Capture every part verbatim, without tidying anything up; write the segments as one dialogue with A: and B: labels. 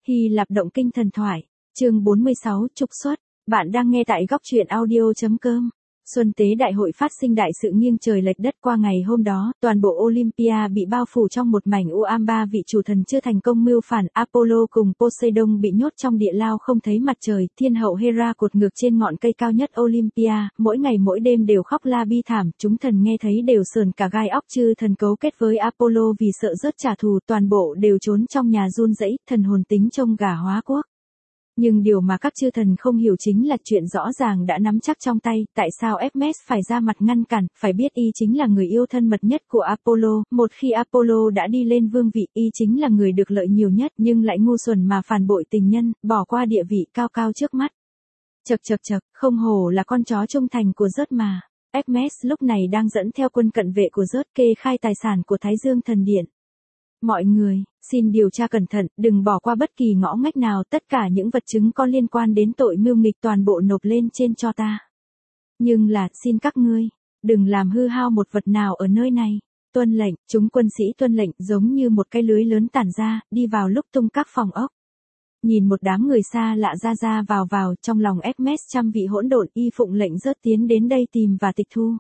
A: Hy Lạp động kinh thần thoại, chương bốn mươi sáu, trục xuất. Bạn đang nghe tại góc truyện audio chấm com. Xuân tế đại hội phát sinh đại sự nghiêng trời lệch đất qua ngày hôm đó, toàn bộ Olympia bị bao phủ trong một mảnh u ám. Ba vị chủ thần chưa thành công mưu phản, Apollo cùng Poseidon bị nhốt trong địa lao không thấy mặt trời, thiên hậu Hera cột ngược trên ngọn cây cao nhất Olympia, mỗi ngày mỗi đêm đều khóc la bi thảm, chúng thần nghe thấy đều sờn cả gai óc. Chư thần cấu kết với Apollo vì sợ rớt trả thù, toàn bộ đều trốn trong nhà run rẩy, thần hồn tính trông gà hóa quốc. Nhưng điều mà các chư thần không hiểu chính là chuyện rõ ràng đã nắm chắc trong tay, tại sao Hermes phải ra mặt ngăn cản, phải biết y chính là người yêu thân mật nhất của Apollo, một khi Apollo đã đi lên vương vị, y chính là người được lợi nhiều nhất, nhưng lại ngu xuẩn mà phản bội tình nhân, bỏ qua địa vị cao cao trước mắt. Chậc chậc chậc, không hổ là con chó trung thành của Zeus mà. Hermes lúc này đang dẫn theo quân cận vệ của Zeus kê khai tài sản của Thái Dương Thần Điện. Mọi người, xin điều tra cẩn thận, đừng bỏ qua bất kỳ ngõ ngách nào, tất cả những vật chứng có liên quan đến tội mưu nghịch toàn bộ nộp lên trên cho ta. Nhưng là, xin các ngươi, đừng làm hư hao một vật nào ở nơi này. Tuân lệnh, chúng quân sĩ tuân lệnh giống như một cái lưới lớn tản ra, đi vào lúc tung các phòng ốc. Nhìn một đám người xa lạ ra ra vào vào, trong lòng Hermes trăm vị hỗn độn, y phụng lệnh rớt tiến đến đây tìm và tịch thu.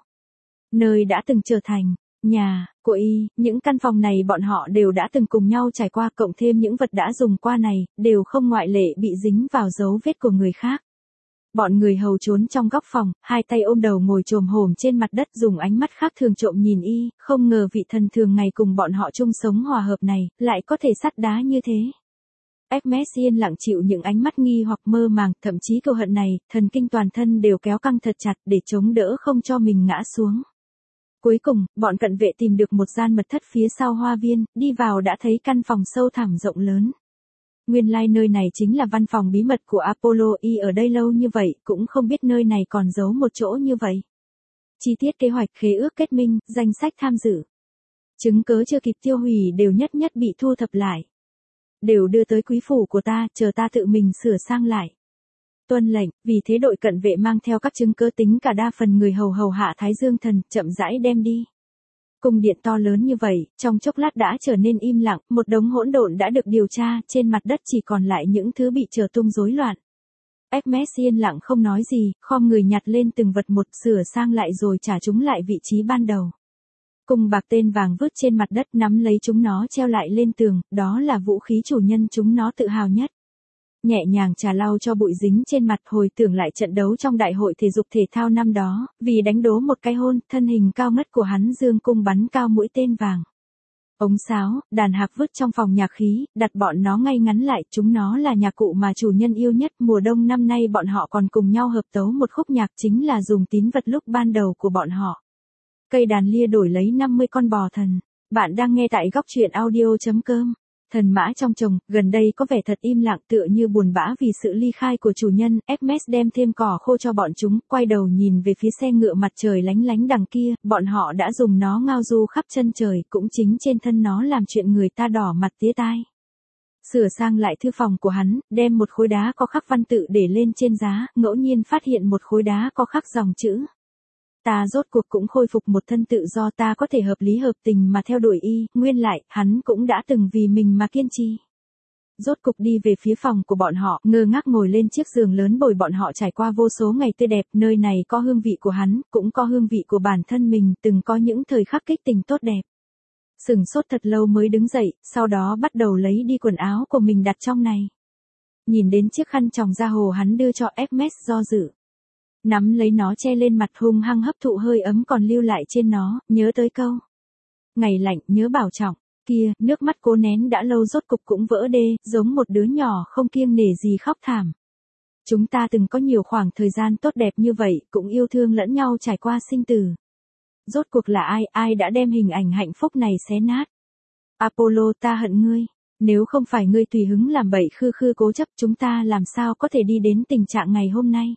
A: Nơi đã từng trở thành nhà của y, những căn phòng này bọn họ đều đã từng cùng nhau trải qua, cộng thêm những vật đã dùng qua này, đều không ngoại lệ bị dính vào dấu vết của người khác. Bọn người hầu trốn trong góc phòng, hai tay ôm đầu ngồi chồm hổm trên mặt đất, dùng ánh mắt khác thường trộm nhìn y, không ngờ vị thần thường ngày cùng bọn họ chung sống hòa hợp này, lại có thể sắt đá như thế. Hermes yên lặng chịu những ánh mắt nghi hoặc mơ màng, thậm chí cừu hận này, thần kinh toàn thân đều kéo căng thật chặt để chống đỡ không cho mình ngã xuống. Cuối cùng, bọn cận vệ tìm được một gian mật thất phía sau hoa viên, đi vào đã thấy căn phòng sâu thẳm rộng lớn. Nguyên lai nơi này chính là văn phòng bí mật của Apollo, y ở đây lâu như vậy, cũng không biết nơi này còn giấu một chỗ như vậy. Chi tiết kế hoạch, khế ước kết minh, danh sách tham dự, chứng cớ chưa kịp tiêu hủy đều nhất nhất bị thu thập lại. Đều đưa tới quý phủ của ta, chờ ta tự mình sửa sang lại. Tuân lệnh, vì thế đội cận vệ mang theo các chứng cứ tính cả đa phần người hầu hầu hạ Thái Dương Thần, chậm rãi đem đi. Cung điện to lớn như vậy, trong chốc lát đã trở nên im lặng, một đống hỗn độn đã được điều tra, trên mặt đất chỉ còn lại những thứ bị trở tung rối loạn. Hermes yên lặng không nói gì, khom người nhặt lên từng vật một, sửa sang lại rồi trả chúng lại vị trí ban đầu. Cùng bạc tên vàng vứt trên mặt đất, nắm lấy chúng nó treo lại lên tường, đó là vũ khí chủ nhân chúng nó tự hào nhất. Nhẹ nhàng trà lau cho bụi dính trên mặt, hồi tưởng lại trận đấu trong đại hội thể dục thể thao năm đó, vì đánh đố một cái hôn, thân hình cao ngất của hắn dương cung bắn cao mũi tên vàng. Ống sáo, đàn hạc vứt trong phòng nhạc khí, đặt bọn nó ngay ngắn lại, chúng nó là nhạc cụ mà chủ nhân yêu nhất, mùa đông năm nay bọn họ còn cùng nhau hợp tấu một khúc nhạc, chính là dùng tín vật lúc ban đầu của bọn họ. Cây đàn lia đổi lấy năm mươi con bò thần. Bạn đang nghe tại góc truyện audio chấm com. Thần mã trong chồng, gần đây có vẻ thật im lặng, tựa như buồn bã vì sự ly khai của chủ nhân. Hermes đem thêm cỏ khô cho bọn chúng, quay đầu nhìn về phía xe ngựa mặt trời lánh lánh đằng kia, bọn họ đã dùng nó ngao du khắp chân trời, cũng chính trên thân nó làm chuyện người ta đỏ mặt tía tai. Sửa sang lại thư phòng của hắn, đem một khối đá có khắc văn tự để lên trên giá, ngẫu nhiên phát hiện một khối đá có khắc dòng chữ. Ta rốt cuộc cũng khôi phục một thân tự do, ta có thể hợp lý hợp tình mà theo đuổi y, nguyên lại, hắn cũng đã từng vì mình mà kiên trì. Rốt cục đi về phía phòng của bọn họ, ngơ ngác ngồi lên chiếc giường lớn bồi bọn họ trải qua vô số ngày tươi đẹp, nơi này có hương vị của hắn, cũng có hương vị của bản thân mình, từng có những thời khắc kích tình tốt đẹp. Sửng sốt thật lâu mới đứng dậy, sau đó bắt đầu lấy đi quần áo của mình đặt trong này. Nhìn đến chiếc khăn choàng da hồ hắn đưa cho Hermes, do dự. Nắm lấy nó che lên mặt, hung hăng hấp thụ hơi ấm còn lưu lại trên nó, nhớ tới câu. Ngày lạnh, nhớ bảo trọng, kia, nước mắt cố nén đã lâu rốt cục cũng vỡ đê, giống một đứa nhỏ không kiêng nể gì khóc thảm. Chúng ta từng có nhiều khoảng thời gian tốt đẹp như vậy, cũng yêu thương lẫn nhau trải qua sinh tử. Rốt cuộc là ai, ai đã đem hình ảnh hạnh phúc này xé nát? Apollo, ta hận ngươi. Nếu không phải ngươi tùy hứng làm bậy khư khư cố chấp, chúng ta làm sao có thể đi đến tình trạng ngày hôm nay?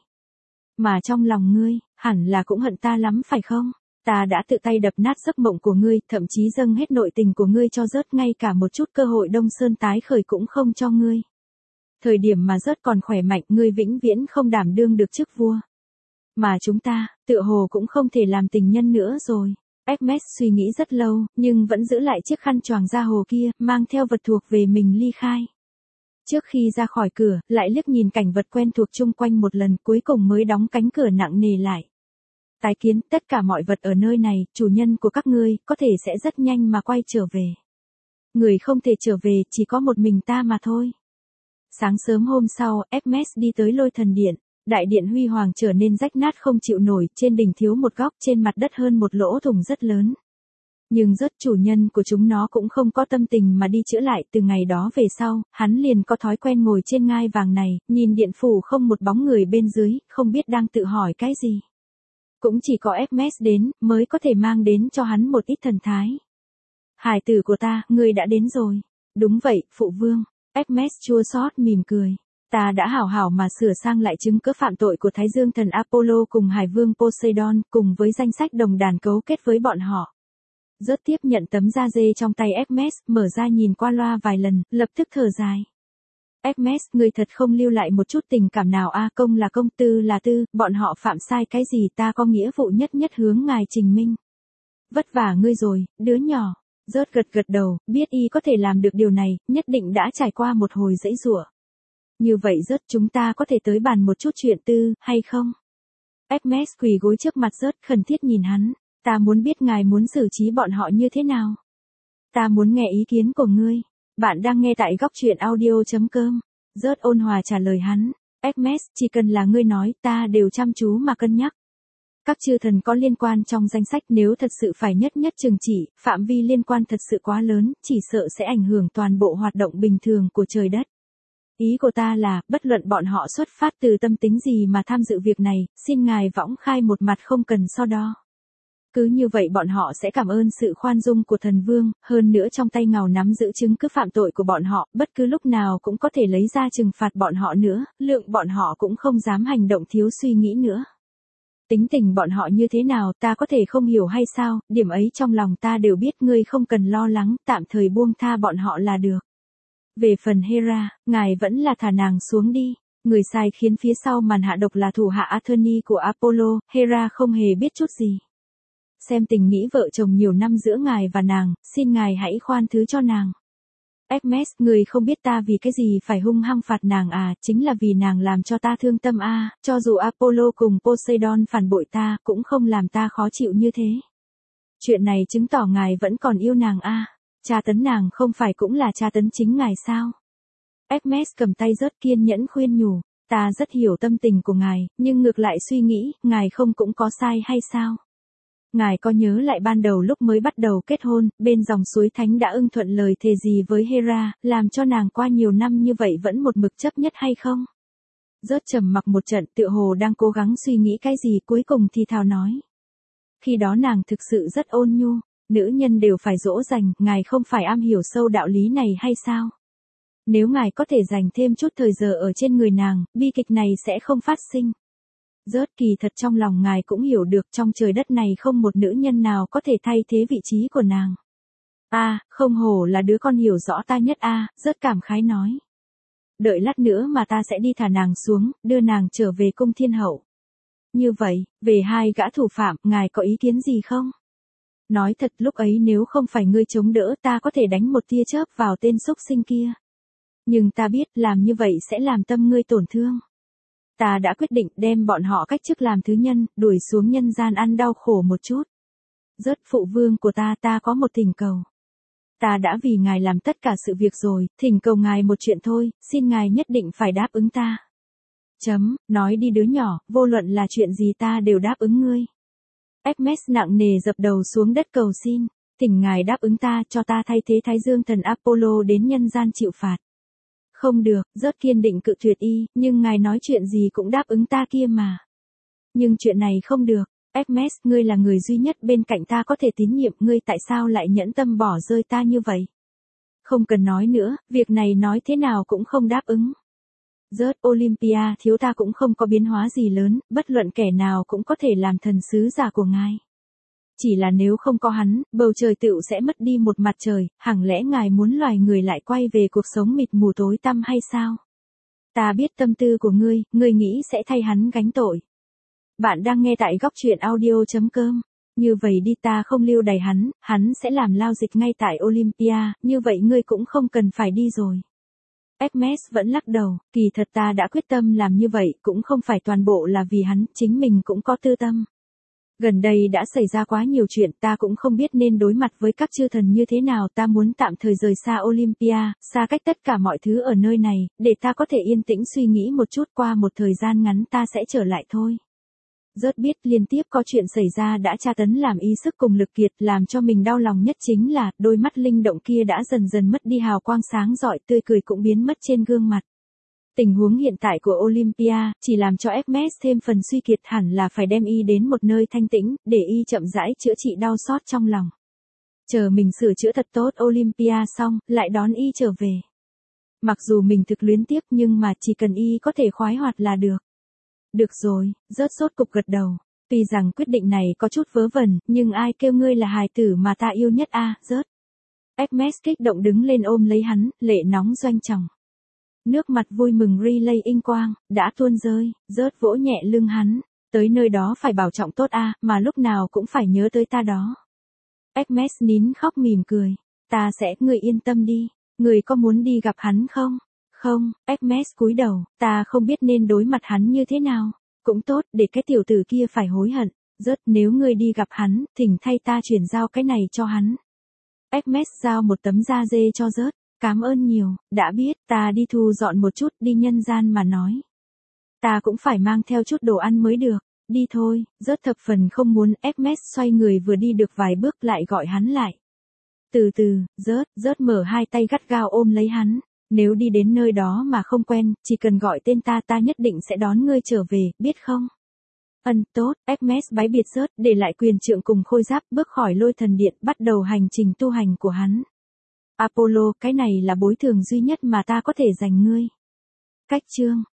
A: Mà trong lòng ngươi, hẳn là cũng hận ta lắm phải không? Ta đã tự tay đập nát giấc mộng của ngươi, thậm chí dâng hết nội tình của ngươi cho Zeus, ngay cả một chút cơ hội Đông Sơn tái khởi cũng không cho ngươi. Thời điểm mà Zeus còn khỏe mạnh, ngươi vĩnh viễn không đảm đương được chức vua. Mà chúng ta, tựa hồ cũng không thể làm tình nhân nữa rồi. Hermes suy nghĩ rất lâu, nhưng vẫn giữ lại chiếc khăn choàng da hồ kia, mang theo vật thuộc về mình ly khai. Trước khi ra khỏi cửa, lại liếc nhìn cảnh vật quen thuộc chung quanh một lần cuối cùng mới đóng cánh cửa nặng nề lại. Tái kiến, tất cả mọi vật ở nơi này, chủ nhân của các ngươi, có thể sẽ rất nhanh mà quay trở về. Người không thể trở về, chỉ có một mình ta mà thôi. Sáng sớm hôm sau, Hermes đi tới Lôi Thần Điện. Đại điện huy hoàng trở nên rách nát không chịu nổi, trên đỉnh thiếu một góc, trên mặt đất hơn một lỗ thủng rất lớn. Nhưng rớt chủ nhân của chúng nó cũng không có tâm tình mà đi chữa lại, từ ngày đó về sau, hắn liền có thói quen ngồi trên ngai vàng này, nhìn điện phủ không một bóng người bên dưới, không biết đang tự hỏi cái gì. Cũng chỉ có Hermes đến, mới có thể mang đến cho hắn một ít thần thái. Hải tử của ta, ngươi đã đến rồi. Đúng vậy, phụ vương. Hermes chua xót mỉm cười. Ta đã hảo hảo mà sửa sang lại chứng cứ phạm tội của Thái Dương thần Apollo cùng Hải vương Poseidon, cùng với danh sách đồng đàn cấu kết với bọn họ. Rớt tiếp nhận tấm da dê trong tay Hermes, mở ra nhìn qua loa vài lần, lập tức thở dài. Hermes, người thật không lưu lại một chút tình cảm nào a, công là công, tư là tư, bọn họ phạm sai cái gì ta có nghĩa vụ nhất nhất hướng ngài trình minh. Vất vả ngươi rồi, đứa nhỏ. Rớt gật gật đầu, biết y có thể làm được điều này, nhất định đã trải qua một hồi dãy giụa. Như vậy rớt chúng ta có thể tới bàn một chút chuyện tư, hay không? Hermes quỳ gối trước mặt rớt khẩn thiết nhìn hắn, ta muốn biết ngài muốn xử trí bọn họ như thế nào. Ta muốn nghe ý kiến của ngươi. Bạn đang nghe tại góc truyện audio chấm com. Rớt ôn hòa trả lời hắn, Hermes, chỉ cần là ngươi nói, ta đều chăm chú mà cân nhắc. Các chư thần có liên quan trong danh sách nếu thật sự phải nhất nhất trừng trị, phạm vi liên quan thật sự quá lớn, chỉ sợ sẽ ảnh hưởng toàn bộ hoạt động bình thường của trời đất. Ý của ta là, bất luận bọn họ xuất phát từ tâm tính gì mà tham dự việc này, xin ngài võng khai một mặt không cần so đo. Cứ như vậy bọn họ sẽ cảm ơn sự khoan dung của thần vương, hơn nữa trong tay ngào nắm giữ chứng cứ phạm tội của bọn họ, bất cứ lúc nào cũng có thể lấy ra trừng phạt bọn họ nữa, lượng bọn họ cũng không dám hành động thiếu suy nghĩ nữa. Tính tình bọn họ như thế nào ta có thể không hiểu hay sao, điểm ấy trong lòng ta đều biết, ngươi không cần lo lắng, tạm thời buông tha bọn họ là được. Về phần Hera, ngài vẫn là thả nàng xuống đi. Người sai khiến phía sau màn hạ độc là thủ hạ Attorney của Apollo, Hera không hề biết chút gì. Xem tình nghĩ vợ chồng nhiều năm giữa ngài và nàng, xin ngài hãy khoan thứ cho nàng. Hermes, người không biết ta vì cái gì phải hung hăng phạt nàng à, chính là vì nàng làm cho ta thương tâm a, à, cho dù Apollo cùng Poseidon phản bội ta, cũng không làm ta khó chịu như thế. Chuyện này chứng tỏ ngài vẫn còn yêu nàng a, à. Tra tấn nàng không phải cũng là tra tấn chính ngài sao? Hermes cầm tay rất kiên nhẫn khuyên nhủ, ta rất hiểu tâm tình của ngài, nhưng ngược lại suy nghĩ, ngài không cũng có sai hay sao? Ngài có nhớ lại ban đầu lúc mới bắt đầu kết hôn, bên dòng suối thánh đã ưng thuận lời thề gì với Hera, làm cho nàng qua nhiều năm như vậy vẫn một mực chấp nhất hay không? Rớt trầm mặc một trận, tựa hồ đang cố gắng suy nghĩ cái gì, cuối cùng thì thào nói. Khi đó nàng thực sự rất ôn nhu, nữ nhân đều phải dỗ dành, ngài không phải am hiểu sâu đạo lý này hay sao? Nếu ngài có thể dành thêm chút thời giờ ở trên người nàng, bi kịch này sẽ không phát sinh. Rớt kỳ thật trong lòng ngài cũng hiểu được trong trời đất này không một nữ nhân nào có thể thay thế vị trí của nàng. A, à, không hổ là đứa con hiểu rõ ta nhất a, à, rớt cảm khái nói. Đợi lát nữa mà ta sẽ đi thả nàng xuống, đưa nàng trở về cung thiên hậu. Như vậy, về hai gã thủ phạm, ngài có ý kiến gì không? Nói thật lúc ấy nếu không phải ngươi chống đỡ ta có thể đánh một tia chớp vào tên xúc sinh kia. Nhưng ta biết làm như vậy sẽ làm tâm ngươi tổn thương. Ta đã quyết định đem bọn họ cách chức làm thứ nhân, đuổi xuống nhân gian ăn đau khổ một chút. Rớt phụ vương của ta, ta có một thỉnh cầu. Ta đã vì ngài làm tất cả sự việc rồi, thỉnh cầu ngài một chuyện thôi, xin ngài nhất định phải đáp ứng ta. Chấm, nói đi đứa nhỏ, vô luận là chuyện gì ta đều đáp ứng ngươi. Hermes nặng nề dập đầu xuống đất cầu xin, thỉnh ngài đáp ứng ta cho ta thay thế Thái Dương thần Apollo đến nhân gian chịu phạt. Không được, rất kiên định cự tuyệt y, nhưng ngài nói chuyện gì cũng đáp ứng ta kia mà. Nhưng chuyện này không được, Hermes, ngươi là người duy nhất bên cạnh ta có thể tín nhiệm, ngươi tại sao lại nhẫn tâm bỏ rơi ta như vậy? Không cần nói nữa, việc này nói thế nào cũng không đáp ứng. Rớt Olympia thiếu ta cũng không có biến hóa gì lớn, bất luận kẻ nào cũng có thể làm thần sứ giả của ngài. Chỉ là nếu không có hắn, bầu trời tựu sẽ mất đi một mặt trời, hẳn lẽ ngài muốn loài người lại quay về cuộc sống mịt mù tối tăm hay sao? Ta biết tâm tư của ngươi, ngươi nghĩ sẽ thay hắn gánh tội. Bạn đang nghe tại góc truyện audio chấm com. Như vậy đi, ta không lưu đày hắn, hắn sẽ làm lao dịch ngay tại Olympia, như vậy ngươi cũng không cần phải đi rồi. Hermes vẫn lắc đầu, kỳ thật ta đã quyết tâm làm như vậy, cũng không phải toàn bộ là vì hắn, chính mình cũng có tư tâm. Gần đây đã xảy ra quá nhiều chuyện, ta cũng không biết nên đối mặt với các chư thần như thế nào, ta muốn tạm thời rời xa Olympia, xa cách tất cả mọi thứ ở nơi này, để ta có thể yên tĩnh suy nghĩ một chút, qua một thời gian ngắn ta sẽ trở lại thôi. Rớt biết liên tiếp có chuyện xảy ra đã tra tấn làm y sức cùng lực kiệt, làm cho mình đau lòng nhất chính là, đôi mắt linh động kia đã dần dần mất đi hào quang sáng rọi, tươi cười cũng biến mất trên gương mặt. Tình huống hiện tại của Olympia, chỉ làm cho Hermes thêm phần suy kiệt, hẳn là phải đem y đến một nơi thanh tĩnh, để y chậm rãi chữa trị đau xót trong lòng. Chờ mình sửa chữa thật tốt Olympia xong, lại đón y trở về. Mặc dù mình thực luyến tiếc nhưng mà chỉ cần y có thể khoái hoạt là được. Được rồi, rớt sốt cục gật đầu. Tuy rằng quyết định này có chút vớ vẩn, nhưng ai kêu ngươi là hài tử mà ta yêu nhất a, à, rớt. Hermes kích động đứng lên ôm lấy hắn, lệ nóng doanh tròng. Nước mặt vui mừng relay inh quang, đã tuôn rơi, rớt vỗ nhẹ lưng hắn. Tới nơi đó phải bảo trọng tốt a, à, mà lúc nào cũng phải nhớ tới ta đó. Hermes nín khóc mỉm cười. Ta sẽ, ngươi yên tâm đi. Ngươi có muốn đi gặp hắn không? Không, Hermes cúi đầu, ta không biết nên đối mặt hắn như thế nào. Cũng tốt, để cái tiểu tử kia phải hối hận. Rớt, nếu ngươi đi gặp hắn, thỉnh thay ta chuyển giao cái này cho hắn. Hermes giao một tấm da dê cho rớt. Cảm ơn nhiều, đã biết, ta đi thu dọn một chút, đi nhân gian mà nói. Ta cũng phải mang theo chút đồ ăn mới được. Đi thôi, rớt thập phần không muốn. Hermes xoay người vừa đi được vài bước lại gọi hắn lại. Từ từ, rớt, rớt mở hai tay gắt gao ôm lấy hắn. Nếu đi đến nơi đó mà không quen, chỉ cần gọi tên ta, ta nhất định sẽ đón ngươi trở về, biết không? Ân, tốt. Hermes bái biệt rớt, để lại quyền trượng cùng khôi giáp, bước khỏi lôi thần điện, bắt đầu hành trình tu hành của hắn. Apollo, cái này là bối thường duy nhất mà ta có thể dành ngươi. Cách chương